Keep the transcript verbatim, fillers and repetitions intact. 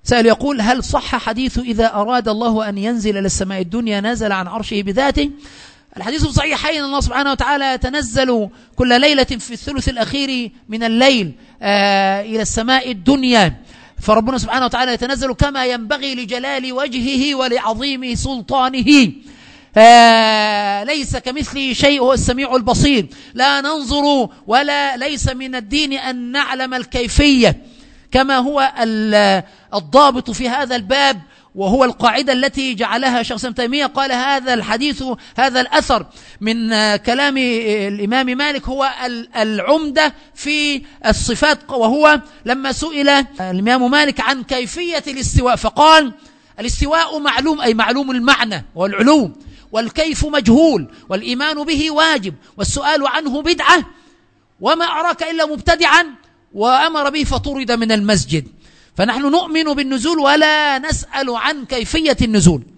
سأل يقول: هل صح حديث إذا أراد الله أن ينزل إلى السماء الدنيا نزل عن عرشه بذاته؟ الحديث الصحيحين أن الله سبحانه وتعالى يتنزل كل ليلة في الثلث الأخير من الليل آه إلى السماء الدنيا، فربنا سبحانه وتعالى يتنزل كما ينبغي لجلال وجهه ولعظيم سلطانه. آه ليس كمثله شيء، هو السميع البصير. لا ننظر ولا ليس من الدين أن نعلم الكيفية، كما هو الضابط في هذا الباب، وهو القاعدة التي جعلها شيخ ابن تيمية. قال: هذا الحديث هذا الأثر من كلام الإمام مالك هو العمدة في الصفات، وهو لما سئل الإمام مالك عن كيفية الاستواء فقال: الاستواء معلوم، أي معلوم المعنى والعلو، والكيف مجهول، والإيمان به واجب، والسؤال عنه بدعة، وما أراك إلا مبتدعا، وأمر به فطرد من المسجد. فنحن نؤمن بالنزول ولا نسأل عن كيفية النزول.